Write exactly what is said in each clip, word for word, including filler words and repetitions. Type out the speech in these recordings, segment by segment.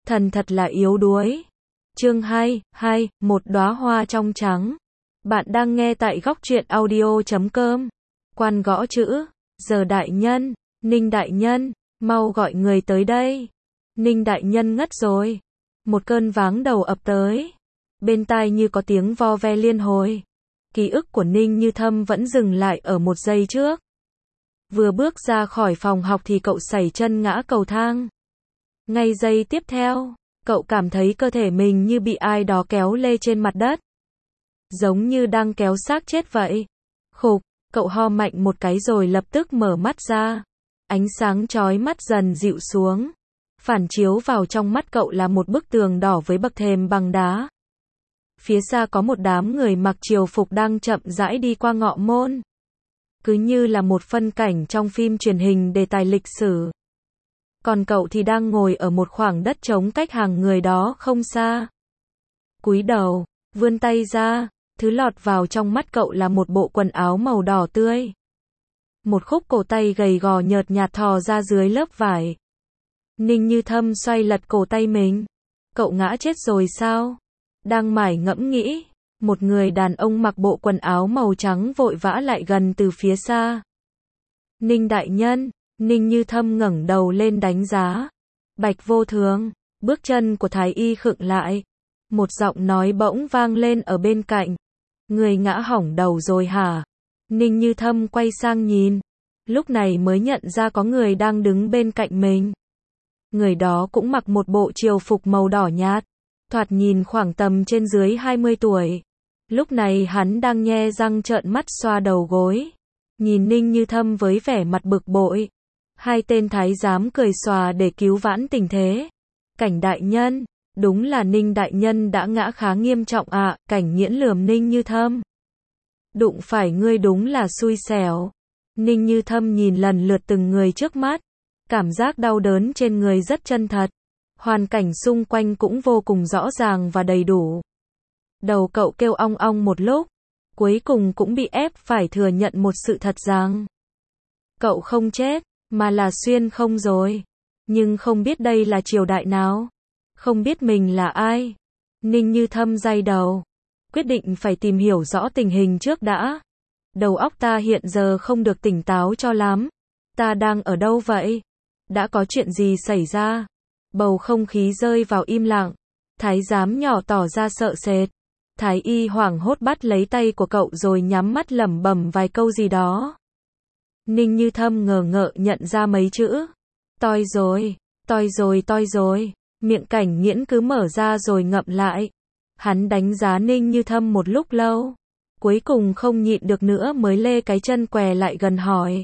Thần thật là yếu đuối. Chương hai, hai, một đóa hoa trong trắng. Bạn đang nghe tại góc truyện audio chấm com. Quan gõ chữ, giờ đại nhân, Ninh đại nhân, mau gọi người tới đây. Ninh đại nhân ngất rồi. Một cơn váng đầu ập tới. Bên tai như có tiếng vo ve liên hồi. Ký ức của Ninh Như Thâm vẫn dừng lại ở một giây trước. Vừa bước ra khỏi phòng học thì cậu sẩy chân ngã cầu thang. Ngay giây tiếp theo, cậu cảm thấy cơ thể mình như bị ai đó kéo lê trên mặt đất. Giống như đang kéo xác chết vậy. Khục, cậu ho mạnh một cái rồi lập tức mở mắt ra. Ánh sáng chói mắt dần dịu xuống. Phản chiếu vào trong mắt cậu là một bức tường đỏ với bậc thềm bằng đá. Phía xa có một đám người mặc triều phục đang chậm rãi đi qua ngọ môn. Cứ như là một phân cảnh trong phim truyền hình đề tài lịch sử. Còn cậu thì đang ngồi ở một khoảng đất trống cách hàng người đó không xa. Cúi đầu, vươn tay ra, thứ lọt vào trong mắt cậu là một bộ quần áo màu đỏ tươi. Một khúc cổ tay gầy gò nhợt nhạt thò ra dưới lớp vải. Ninh Như Thâm xoay lật cổ tay mình. Cậu ngã chết rồi sao? Đang mải ngẫm nghĩ, một người đàn ông mặc bộ quần áo màu trắng vội vã lại gần từ phía xa. Ninh đại nhân, Ninh Như Thâm ngẩng đầu lên đánh giá. Bạch vô thường, bước chân của Thái Y khựng lại. Một giọng nói bỗng vang lên ở bên cạnh. Người ngã hỏng đầu rồi hả? Ninh Như Thâm quay sang nhìn. Lúc này mới nhận ra có người đang đứng bên cạnh mình. Người đó cũng mặc một bộ triều phục màu đỏ nhạt. Thoạt nhìn khoảng tầm trên dưới hai mươi tuổi. Lúc này hắn đang nhe răng trợn mắt xoa đầu gối. Nhìn Ninh Như Thâm với vẻ mặt bực bội. Hai tên thái giám cười xòa để cứu vãn tình thế. Cảnh đại nhân, đúng là Ninh đại nhân đã ngã khá nghiêm trọng ạ. À, Cảnh Nghiễn lườm Ninh Như Thâm. Đụng phải ngươi đúng là xui xẻo. Ninh Như Thâm nhìn lần lượt từng người trước mắt. Cảm giác đau đớn trên người rất chân thật. Hoàn cảnh xung quanh cũng vô cùng rõ ràng và đầy đủ. Đầu cậu kêu ong ong một lúc. Cuối cùng cũng bị ép phải thừa nhận một sự thật rằng cậu không chết, mà là xuyên không rồi. Nhưng không biết đây là triều đại nào. Không biết mình là ai. Ninh Như Thâm day đầu. Quyết định phải tìm hiểu rõ tình hình trước đã. Đầu óc ta hiện giờ không được tỉnh táo cho lắm. Ta đang ở đâu vậy? Đã có chuyện gì xảy ra? Bầu không khí rơi vào im lặng. Thái giám nhỏ tỏ ra sợ sệt. Thái y hoảng hốt bắt lấy tay của cậu rồi nhắm mắt lẩm bẩm vài câu gì đó. Ninh Như Thâm ngờ ngợ nhận ra mấy chữ. Toi rồi, toi rồi, toi rồi. Miệng Cảnh Nghiễn cứ mở ra rồi ngậm lại. Hắn đánh giá Ninh Như Thâm một lúc lâu. Cuối cùng không nhịn được nữa mới lê cái chân què lại gần hỏi.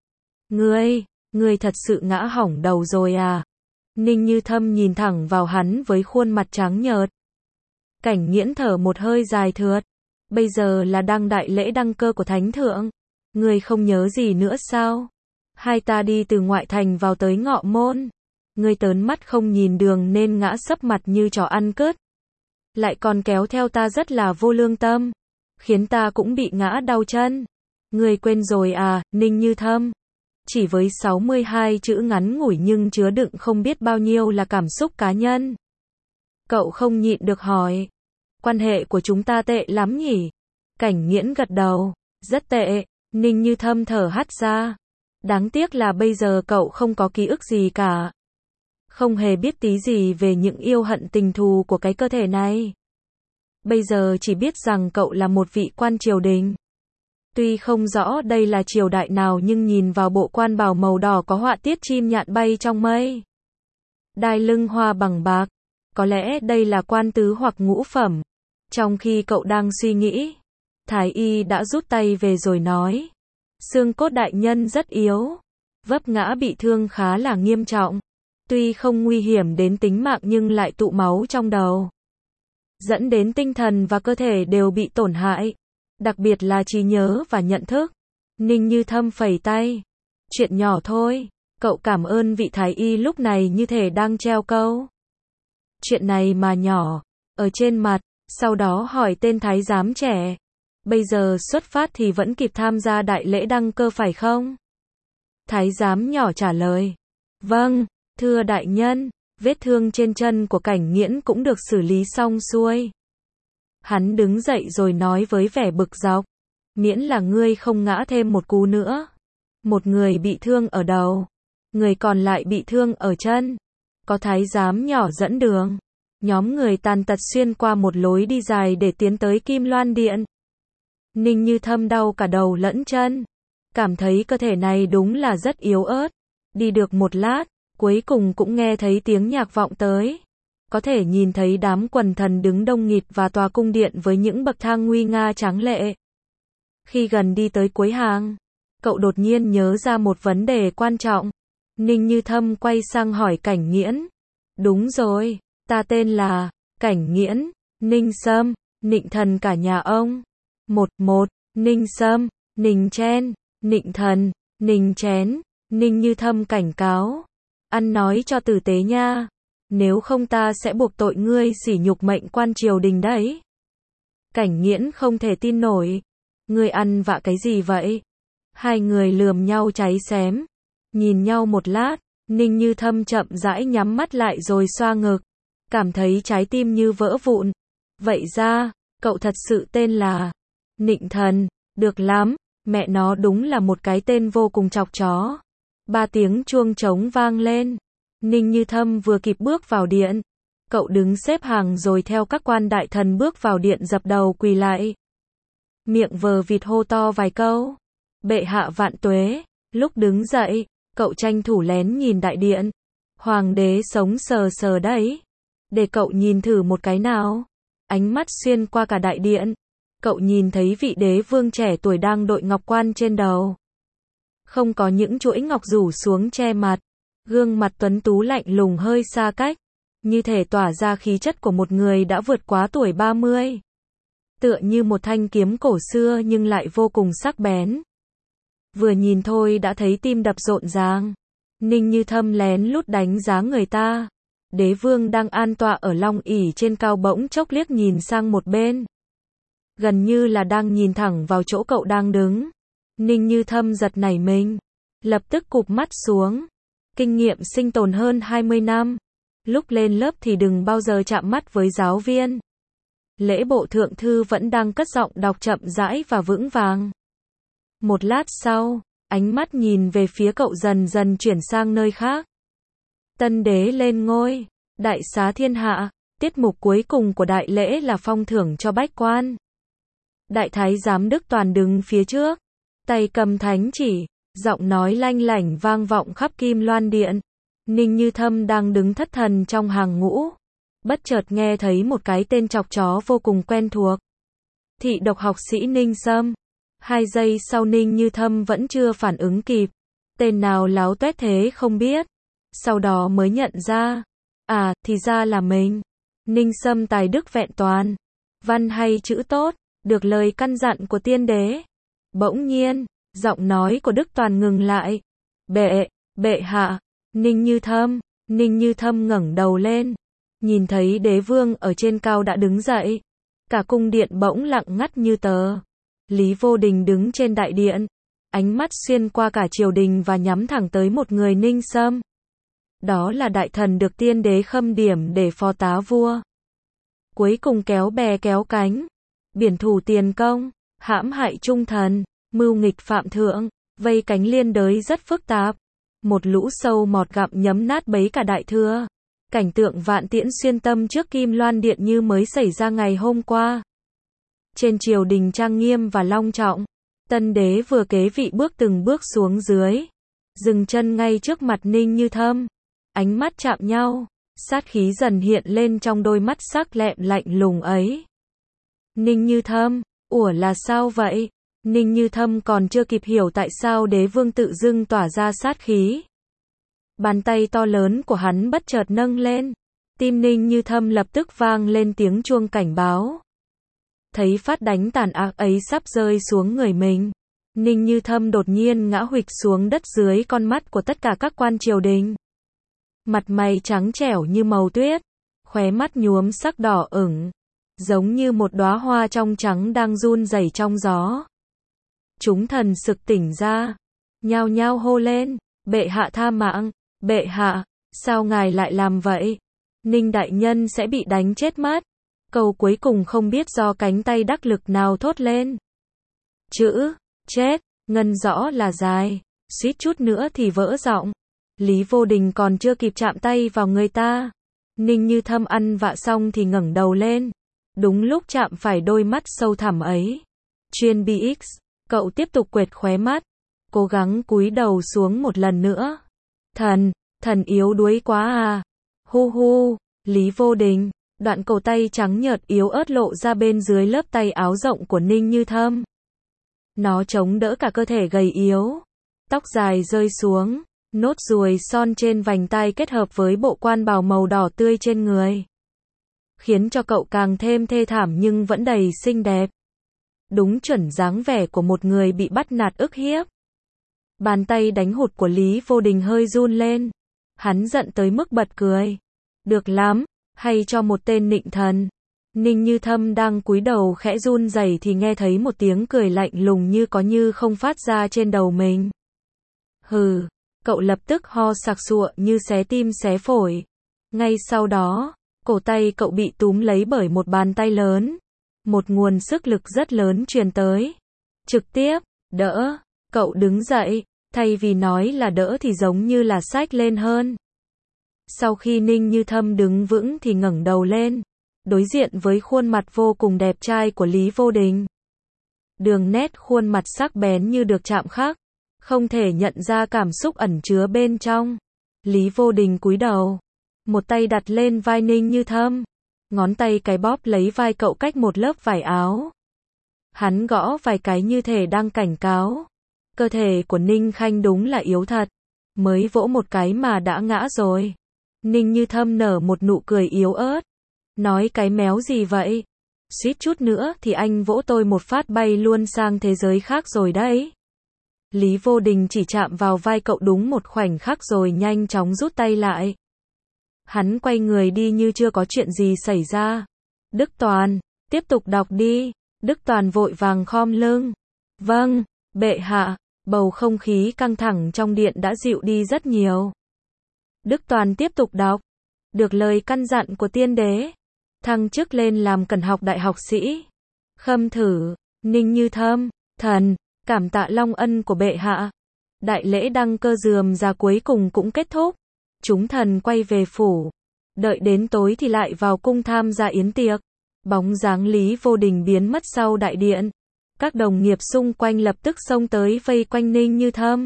Ngươi, ngươi thật sự ngã hỏng đầu rồi à? Ninh Như Thâm nhìn thẳng vào hắn với khuôn mặt trắng nhợt. Cảnh Nghiễn thở một hơi dài thượt. Bây giờ là đang đại lễ đăng cơ của Thánh Thượng. Ngươi không nhớ gì nữa sao? Hai ta đi từ ngoại thành vào tới ngọ môn. Ngươi tớn mắt không nhìn đường nên ngã sấp mặt như chó ăn cứt. Lại còn kéo theo ta rất là vô lương tâm. Khiến ta cũng bị ngã đau chân. Ngươi quên rồi à, Ninh Như Thâm? Chỉ với sáu mươi hai chữ ngắn ngủi nhưng chứa đựng không biết bao nhiêu là cảm xúc cá nhân. Cậu không nhịn được hỏi. Quan hệ của chúng ta tệ lắm nhỉ? Cảnh Nghiễn gật đầu. Rất tệ. Ninh Như Thâm thở hắt ra. Đáng tiếc là bây giờ cậu không có ký ức gì cả. Không hề biết tí gì về những yêu hận tình thù của cái cơ thể này. Bây giờ chỉ biết rằng cậu là một vị quan triều đình. Tuy không rõ đây là triều đại nào nhưng nhìn vào bộ quan bào màu đỏ có họa tiết chim nhạn bay trong mây. Đai lưng hoa bằng bạc. Có lẽ đây là quan tứ hoặc ngũ phẩm. Trong khi cậu đang suy nghĩ, Thái y đã rút tay về rồi nói. Xương cốt đại nhân rất yếu. Vấp ngã bị thương khá là nghiêm trọng. Tuy không nguy hiểm đến tính mạng nhưng lại tụ máu trong đầu. Dẫn đến tinh thần và cơ thể đều bị tổn hại. Đặc biệt là trí nhớ và nhận thức. Ninh Như Thâm phẩy tay. Chuyện nhỏ thôi. Cậu cảm ơn vị thái y lúc này như thể đang treo câu. Chuyện này mà nhỏ. Ở trên mặt. Sau đó hỏi tên thái giám trẻ. Bây giờ xuất phát thì vẫn kịp tham gia đại lễ đăng cơ phải không? Thái giám nhỏ trả lời. Vâng, thưa đại nhân. Vết thương trên chân của Cảnh Nghiễn cũng được xử lý xong xuôi. Hắn đứng dậy rồi nói với vẻ bực dọc. Miễn là ngươi không ngã thêm một cú nữa. Một người bị thương ở đầu. Người còn lại bị thương ở chân. Có thái giám nhỏ dẫn đường. Nhóm người tàn tật xuyên qua một lối đi dài để tiến tới Kim Loan Điện. Ninh Như Thâm đau cả đầu lẫn chân. Cảm thấy cơ thể này đúng là rất yếu ớt. Đi được một lát, cuối cùng cũng nghe thấy tiếng nhạc vọng tới. Có thể nhìn thấy đám quần thần đứng đông nghịt và tòa cung điện với những bậc thang nguy nga tráng lệ. Khi gần đi tới cuối hàng, cậu đột nhiên nhớ ra một vấn đề quan trọng. Ninh Như Thâm quay sang hỏi Cảnh Nghiễn. Đúng rồi, ta tên là Cảnh Nghiễn, Ninh Sâm, Nịnh Thần cả nhà ông. Một, một, Ninh Sâm, Ninh Chen, Nịnh Thần, Ninh Chén, Ninh Như Thâm cảnh cáo. Ăn nói cho tử tế nha. Nếu không ta sẽ buộc tội ngươi sỉ nhục mệnh quan triều đình đấy. Cảnh Nghiễn không thể tin nổi. Ngươi ăn vạ cái gì vậy? Hai người lườm nhau cháy xém. Nhìn nhau một lát, Ninh Như Thâm chậm rãi nhắm mắt lại rồi xoa ngực. Cảm thấy trái tim như vỡ vụn. Vậy ra, cậu thật sự tên là Nịnh Thần. Được lắm, mẹ nó đúng là một cái tên vô cùng chọc chó. Ba tiếng chuông trống vang lên. Ninh Như Thâm vừa kịp bước vào điện. Cậu đứng xếp hàng rồi theo các quan đại thần bước vào điện dập đầu quỳ lại. Miệng vờ vịt hô to vài câu. Bệ hạ vạn tuế. Lúc đứng dậy, cậu tranh thủ lén nhìn đại điện. Hoàng đế sống sờ sờ đấy. Để cậu nhìn thử một cái nào. Ánh mắt xuyên qua cả đại điện. Cậu nhìn thấy vị đế vương trẻ tuổi đang đội ngọc quan trên đầu. Không có những chuỗi ngọc rủ xuống che mặt. Gương mặt tuấn tú lạnh lùng hơi xa cách. Như thể tỏa ra khí chất của một người đã vượt quá tuổi ba mươi. Tựa như một thanh kiếm cổ xưa nhưng lại vô cùng sắc bén. Vừa nhìn thôi đã thấy tim đập rộn ràng. Ninh Như Thâm lén lút đánh giá người ta. Đế vương đang an tọa ở long ỷ trên cao bỗng chốc liếc nhìn sang một bên. Gần như là đang nhìn thẳng vào chỗ cậu đang đứng. Ninh Như Thâm giật nảy mình. Lập tức cụp mắt xuống. Kinh nghiệm sinh tồn hơn hai mươi năm. Lúc lên lớp thì đừng bao giờ chạm mắt với giáo viên. Lễ bộ thượng thư vẫn đang cất giọng đọc chậm rãi và vững vàng. Một lát sau, ánh mắt nhìn về phía cậu dần dần chuyển sang nơi khác. Tân đế lên ngôi, đại xá thiên hạ, tiết mục cuối cùng của đại lễ là phong thưởng cho bách quan. Đại thái giám Đức Toàn đứng phía trước, tay cầm thánh chỉ, giọng nói lanh lảnh vang vọng khắp Kim Loan Điện. Ninh Như Thâm đang đứng thất thần trong hàng ngũ. Bất chợt nghe thấy một cái tên chọc chó vô cùng quen thuộc. Thị độc học sĩ Ninh Sâm. Hai giây sau Ninh Như Thâm vẫn chưa phản ứng kịp. Tên nào láo tuét thế không biết. Sau đó mới nhận ra. À, thì ra là mình. Ninh Sâm tài đức vẹn toàn. Văn hay chữ tốt. Được lời căn dặn của tiên đế. Bỗng nhiên, giọng nói của Đức Toàn ngừng lại. Bệ, bệ hạ. Ninh Như Thâm. Ninh Như Thâm ngẩng đầu lên. Nhìn thấy đế vương ở trên cao đã đứng dậy. Cả cung điện bỗng lặng ngắt như tờ. Lý Vô Đình đứng trên đại điện. Ánh mắt xuyên qua cả triều đình và nhắm thẳng tới một người Ninh Sâm. Đó là đại thần được tiên đế khâm điểm để phó tá vua. Cuối cùng kéo bè kéo cánh. Biển thủ tiền công. Hãm hại trung thần. Mưu nghịch phạm thượng. Vây cánh liên đới rất phức tạp. Một lũ sâu mọt gặm nhấm nát bấy cả đại thừa. Cảnh tượng vạn tiễn xuyên tâm trước Kim Loan Điện như mới xảy ra ngày hôm qua. Trên triều đình trang nghiêm và long trọng, tân đế vừa kế vị bước từng bước xuống dưới. Dừng chân ngay trước mặt Ninh Như Thâm. Ánh mắt chạm nhau, sát khí dần hiện lên trong đôi mắt sắc lẹm lạnh lùng ấy. Ninh Như Thâm, ủa là sao vậy? Ninh Như Thâm còn chưa kịp hiểu tại sao đế vương tự dưng tỏa ra sát khí. Bàn tay to lớn của hắn bất chợt nâng lên. Tim Ninh Như Thâm lập tức vang lên tiếng chuông cảnh báo. Thấy phát đánh tàn ác ấy sắp rơi xuống người mình. Ninh Như Thâm đột nhiên ngã huỵch xuống đất dưới con mắt của tất cả các quan triều đình. Mặt mày trắng trẻo như màu tuyết. Khóe mắt nhuốm sắc đỏ ửng. Giống như một đóa hoa trong trắng đang run rẩy trong gió. Chúng thần sực tỉnh ra. Nhao nhao hô lên. Bệ hạ tha mạng. Bệ hạ. Sao ngài lại làm vậy? Ninh đại nhân sẽ bị đánh chết mất. Câu cuối cùng không biết do cánh tay đắc lực nào thốt lên. Chữ, chết, ngân rõ là dài, suýt chút nữa thì vỡ giọng. Lý Vô Đình còn chưa kịp chạm tay vào người ta. Ninh Như Thâm ăn vạ xong thì ngẩng đầu lên. Đúng lúc chạm phải đôi mắt sâu thẳm ấy. Chuyên bê ích, cậu tiếp tục quệt khóe mắt. Cố gắng cúi đầu xuống một lần nữa. Thần, thần yếu đuối quá à. Hu hu, Lý Vô Đình. Đoạn cổ tay trắng nhợt yếu ớt lộ ra bên dưới lớp tay áo rộng của Ninh Như Thâm. Nó chống đỡ cả cơ thể gầy yếu. Tóc dài rơi xuống, nốt ruồi son trên vành tai kết hợp với bộ quan bào màu đỏ tươi trên người. Khiến cho cậu càng thêm thê thảm nhưng vẫn đầy xinh đẹp. Đúng chuẩn dáng vẻ của một người bị bắt nạt ức hiếp. Bàn tay đánh hụt của Lý Vô Đình hơi run lên. Hắn giận tới mức bật cười. Được lắm, hay cho một tên nịnh thần. Ninh Như Thâm đang cúi đầu khẽ run rẩy thì nghe thấy một tiếng cười lạnh lùng như có như không phát ra trên đầu mình. Hừ, cậu lập tức ho sặc sụa như xé tim xé phổi. Ngay sau đó, cổ tay cậu bị túm lấy bởi một bàn tay lớn. Một nguồn sức lực rất lớn truyền tới. Trực tiếp, đỡ, cậu đứng dậy, thay vì nói là đỡ thì giống như là xách lên hơn. Sau khi Ninh Như Thâm đứng vững thì ngẩng đầu lên, đối diện với khuôn mặt vô cùng đẹp trai của Lý Vô Đình. Đường nét khuôn mặt sắc bén như được chạm khắc, không thể nhận ra cảm xúc ẩn chứa bên trong. Lý Vô Đình cúi đầu, một tay đặt lên vai Ninh Như Thâm, ngón tay cái bóp lấy vai cậu cách một lớp vải áo. Hắn gõ vài cái như thể đang cảnh cáo. Cơ thể của Ninh Khanh đúng là yếu thật, mới vỗ một cái mà đã ngã rồi. Ninh Như Thâm nở một nụ cười yếu ớt. Nói cái méo gì vậy? Suýt chút nữa thì anh vỗ tôi một phát bay luôn sang thế giới khác rồi đấy. Lý Vô Đình chỉ chạm vào vai cậu đúng một khoảnh khắc rồi nhanh chóng rút tay lại. Hắn quay người đi như chưa có chuyện gì xảy ra. Đức Toàn, tiếp tục đọc đi. Đức Toàn vội vàng khom lưng. Vâng, bệ hạ. Bầu không khí căng thẳng trong điện đã dịu đi rất nhiều. Đức Toàn tiếp tục đọc. Được lời căn dặn của tiên đế, thăng chức lên làm cẩn học đại học sĩ. Khâm thử, Ninh Như Thâm, thần, cảm tạ long ân của bệ hạ. Đại lễ đăng cơ rườm rà cuối cùng cũng kết thúc. Chúng thần quay về phủ. Đợi đến tối thì lại vào cung tham gia yến tiệc. Bóng dáng Lý Vô Đình biến mất sau đại điện. Các đồng nghiệp xung quanh lập tức xông tới vây quanh Ninh Như Thâm.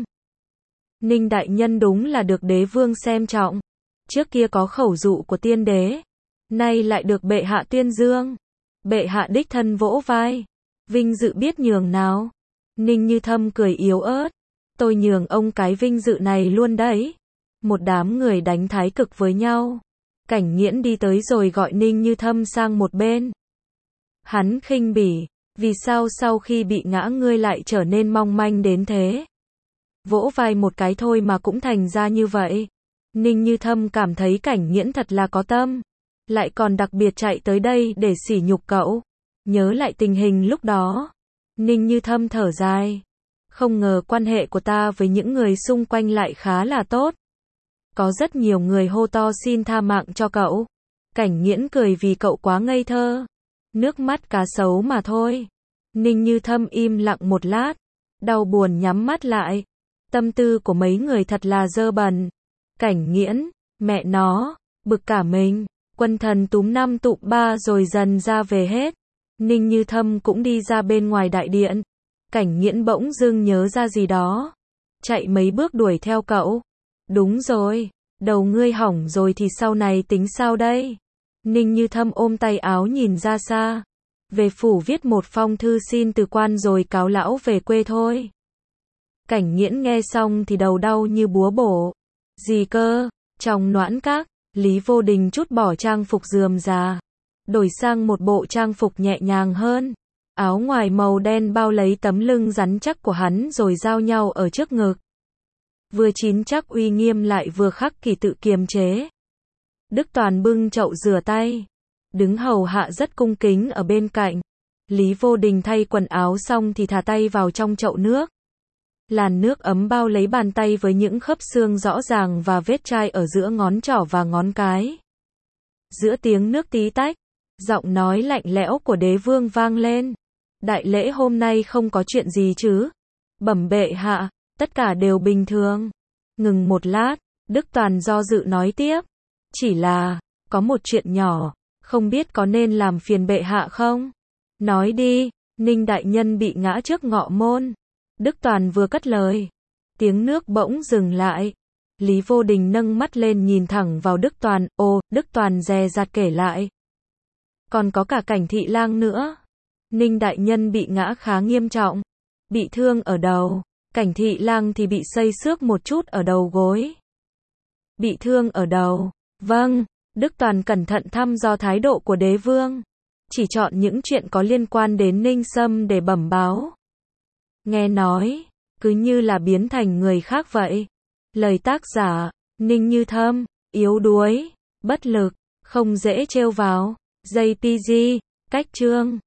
Ninh đại nhân đúng là được đế vương xem trọng. Trước kia có khẩu dụ của tiên đế, nay lại được bệ hạ tuyên dương. Bệ hạ đích thân vỗ vai. Vinh dự biết nhường nào. Ninh Như Thâm cười yếu ớt. Tôi nhường ông cái vinh dự này luôn đấy. Một đám người đánh thái cực với nhau. Cảnh Nghiễn đi tới rồi gọi Ninh Như Thâm sang một bên. Hắn khinh bỉ. Vì sao sau khi bị ngã ngươi lại trở nên mong manh đến thế? Vỗ vai một cái thôi mà cũng thành ra như vậy. Ninh Như Thâm cảm thấy Cảnh Nghiễn thật là có tâm. Lại còn đặc biệt chạy tới đây để sỉ nhục cậu. Nhớ lại tình hình lúc đó. Ninh Như Thâm thở dài. Không ngờ quan hệ của ta với những người xung quanh lại khá là tốt. Có rất nhiều người hô to xin tha mạng cho cậu. Cảnh Nghiễn cười vì cậu quá ngây thơ. Nước mắt cá sấu mà thôi. Ninh Như Thâm im lặng một lát. Đau buồn nhắm mắt lại. Tâm tư của mấy người thật là dơ bẩn. Cảnh Nghiễn, mẹ nó, bực cả mình. Quân thần túm năm tụm ba rồi dần ra về hết. Ninh Như Thâm cũng đi ra bên ngoài đại điện. Cảnh Nghiễn bỗng dưng nhớ ra gì đó. Chạy mấy bước đuổi theo cậu. Đúng rồi, đầu ngươi hỏng rồi thì sau này tính sao đây? Ninh Như Thâm ôm tay áo nhìn ra xa. Về phủ viết một phong thư xin từ quan rồi cáo lão về quê thôi. Cảnh Nghiễn nghe xong thì đầu đau như búa bổ. Gì cơ? Trong Noãn Các, Lý Vô Đình trút bỏ trang phục rườm rà, đổi sang một bộ trang phục nhẹ nhàng hơn. Áo ngoài màu đen bao lấy tấm lưng rắn chắc của hắn rồi giao nhau ở trước ngực. Vừa chín chắc uy nghiêm lại vừa khắc kỷ tự kiềm chế. Đức Toàn bưng chậu rửa tay, đứng hầu hạ rất cung kính ở bên cạnh. Lý Vô Đình thay quần áo xong thì thả tay vào trong chậu nước. Làn nước ấm bao lấy bàn tay với những khớp xương rõ ràng và vết chai ở giữa ngón trỏ và ngón cái. Giữa tiếng nước tí tách, giọng nói lạnh lẽo của đế vương vang lên. Đại lễ hôm nay không có chuyện gì chứ? Bẩm bệ hạ, tất cả đều bình thường. Ngừng một lát, Đức Toàn do dự nói tiếp. Chỉ là, có một chuyện nhỏ, không biết có nên làm phiền bệ hạ không? Nói đi, Ninh đại nhân bị ngã trước ngọ môn. Đức Toàn vừa cất lời, tiếng nước bỗng dừng lại. Lý Vô Đình nâng mắt lên nhìn thẳng vào Đức Toàn, ồ, Đức Toàn dè dặt kể lại. Còn có cả Cảnh Thị Lang nữa. Ninh đại nhân bị ngã khá nghiêm trọng, bị thương ở đầu, Cảnh Thị Lang thì bị xây xước một chút ở đầu gối. Bị thương ở đầu, vâng, Đức Toàn cẩn thận thăm dò thái độ của đế vương, chỉ chọn những chuyện có liên quan đến Ninh Sâm để bẩm báo. Nghe nói, cứ như là biến thành người khác vậy. Lời tác giả, Ninh Như Thâm, yếu đuối, bất lực, không dễ trêu vào. gi pê giê, cách chương